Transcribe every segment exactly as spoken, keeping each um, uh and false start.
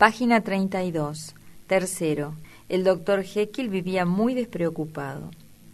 Página treinta y dos. Tercero. El doctor Jekyll vivía muy despreocupado.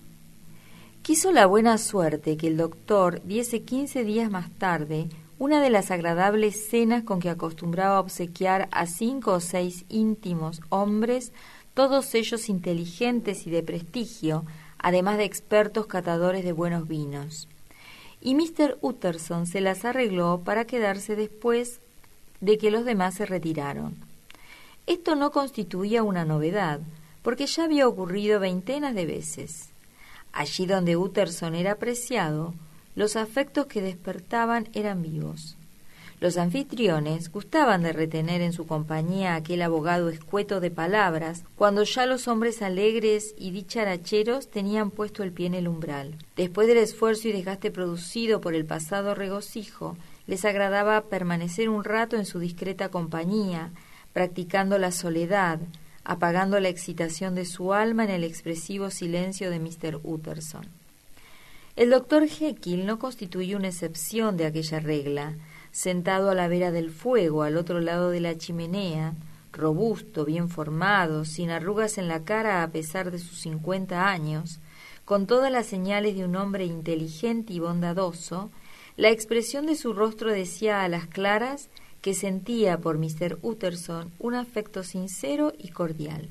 Quiso la buena suerte que el doctor viese quince días más tarde una de las agradables cenas con que acostumbraba obsequiar a cinco o seis íntimos hombres, todos ellos inteligentes y de prestigio, además de expertos catadores de buenos vinos. Y mister Utterson se las arregló para quedarse después de que los demás se retiraron. Esto no constituía una novedad, porque ya había ocurrido veintenas de veces. Allí donde Utterson era apreciado, los afectos que despertaban eran vivos. Los anfitriones gustaban de retener en su compañía a aquel abogado escueto de palabras, cuando ya los hombres alegres y dicharacheros tenían puesto el pie en el umbral. Después del esfuerzo y desgaste producido por el pasado regocijo, les agradaba permanecer un rato en su discreta compañía, practicando la soledad, apagando la excitación de su alma en el expresivo silencio de mister Utterson. El doctor Jekyll no constituía una excepción de aquella regla. Sentado a la vera del fuego, al otro lado de la chimenea, robusto, bien formado, sin arrugas en la cara a pesar de sus cincuenta años, con todas las señales de un hombre inteligente y bondadoso, la expresión de su rostro decía a las claras que sentía por mister Utterson un afecto sincero y cordial.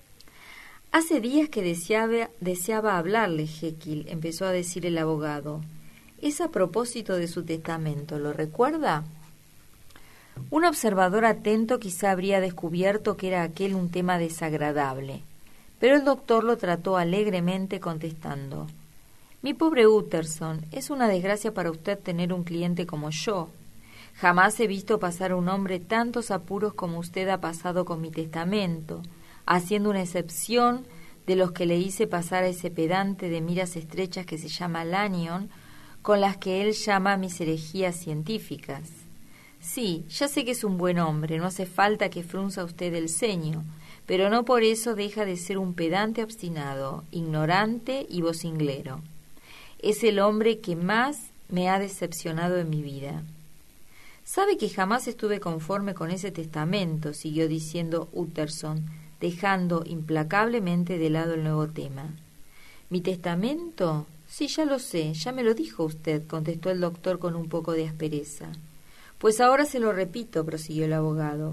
Hace días que deseaba, deseaba hablarle, Jekyll, empezó a decir el abogado. Es a propósito de su testamento, ¿lo recuerda? Un observador atento quizá habría descubierto que era aquel un tema desagradable, pero el doctor lo trató alegremente contestando. Mi pobre Utterson, es una desgracia para usted tener un cliente como yo. Jamás he visto pasar a un hombre tantos apuros como usted ha pasado con mi testamento, haciendo una excepción de los que le hice pasar a ese pedante de miras estrechas que se llama Lanyon, con las que él llama mis herejías científicas. Sí, ya sé que es un buen hombre, no hace falta que frunza usted el ceño, pero no por eso deja de ser un pedante obstinado, ignorante y vocinglero. Es el hombre que más me ha decepcionado en mi vida. Sabe que jamás estuve conforme con ese testamento, siguió diciendo Utterson, dejando implacablemente de lado el nuevo tema. ¿Mi testamento? Sí, ya lo sé, ya me lo dijo usted, contestó el doctor con un poco de aspereza. Pues ahora se lo repito, prosiguió el abogado.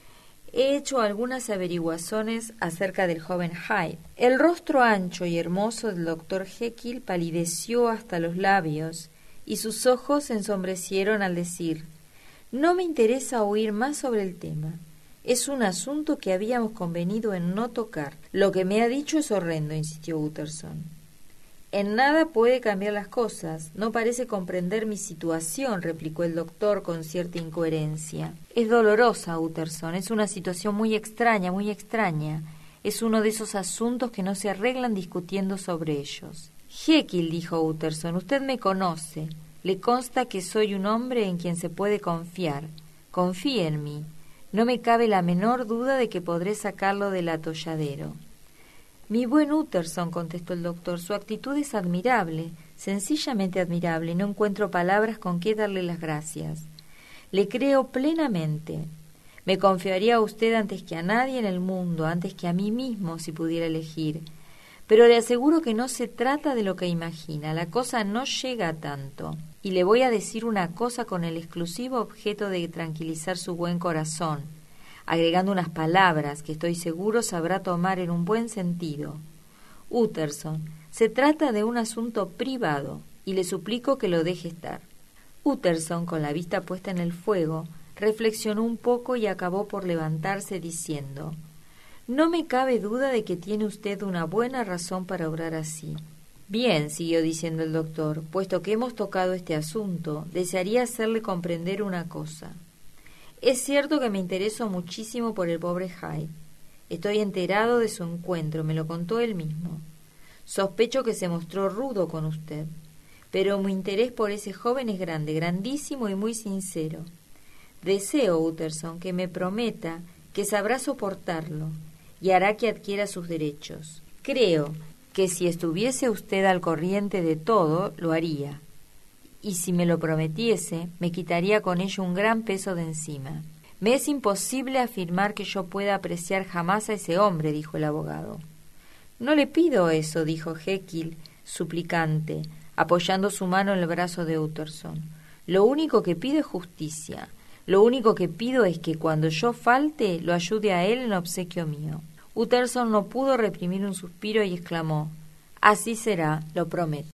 He hecho algunas averiguaciones acerca del joven Hyde. El rostro ancho y hermoso del doctor Jekyll palideció hasta los labios y sus ojos se ensombrecieron al decir: no me interesa oír más sobre el tema. Es un asunto que habíamos convenido en no tocar. Lo que me ha dicho es horrendo, insistió Utterson. En nada puede cambiar las cosas. No parece comprender mi situación, replicó el doctor con cierta incoherencia. Es dolorosa, Utterson. Es una situación muy extraña, muy extraña. Es uno de esos asuntos que no se arreglan discutiendo sobre ellos. Jekyll, dijo Utterson, usted me conoce. Le consta que soy un hombre en quien se puede confiar. Confíe en mí. No me cabe la menor duda de que podré sacarlo del atolladero. Mi buen Utterson, contestó el doctor, su actitud es admirable, sencillamente admirable, y no encuentro palabras con que darle las gracias. Le creo plenamente. Me confiaría a usted antes que a nadie en el mundo, antes que a mí mismo, si pudiera elegir. Pero le aseguro que no se trata de lo que imagina, la cosa no llega a tanto. Y le voy a decir una cosa con el exclusivo objeto de tranquilizar su buen corazón, agregando unas palabras que estoy seguro sabrá tomar en un buen sentido. Utterson, se trata de un asunto privado, y le suplico que lo deje estar. Utterson, con la vista puesta en el fuego, reflexionó un poco y acabó por levantarse diciendo: no me cabe duda de que tiene usted una buena razón para obrar así. Bien, siguió diciendo el doctor, puesto que hemos tocado este asunto, desearía hacerle comprender una cosa. Es cierto que me intereso muchísimo por el pobre Hyde. Estoy enterado de su encuentro, me lo contó él mismo. Sospecho que se mostró rudo con usted, pero mi interés por ese joven es grande, grandísimo y muy sincero. Deseo, Utterson, que me prometa que sabrá soportarlo y hará que adquiera sus derechos. Creo que si estuviese usted al corriente de todo, lo haría. Y si me lo prometiese, me quitaría con ello un gran peso de encima. Me es imposible afirmar que yo pueda apreciar jamás a ese hombre, dijo el abogado. No le pido eso, dijo Jekyll, suplicante, apoyando su mano en el brazo de Utterson. Lo único que pido es justicia. Lo único que pido es que cuando yo falte, lo ayude a él en obsequio mío. Utterson no pudo reprimir un suspiro y exclamó: Así será, lo prometo.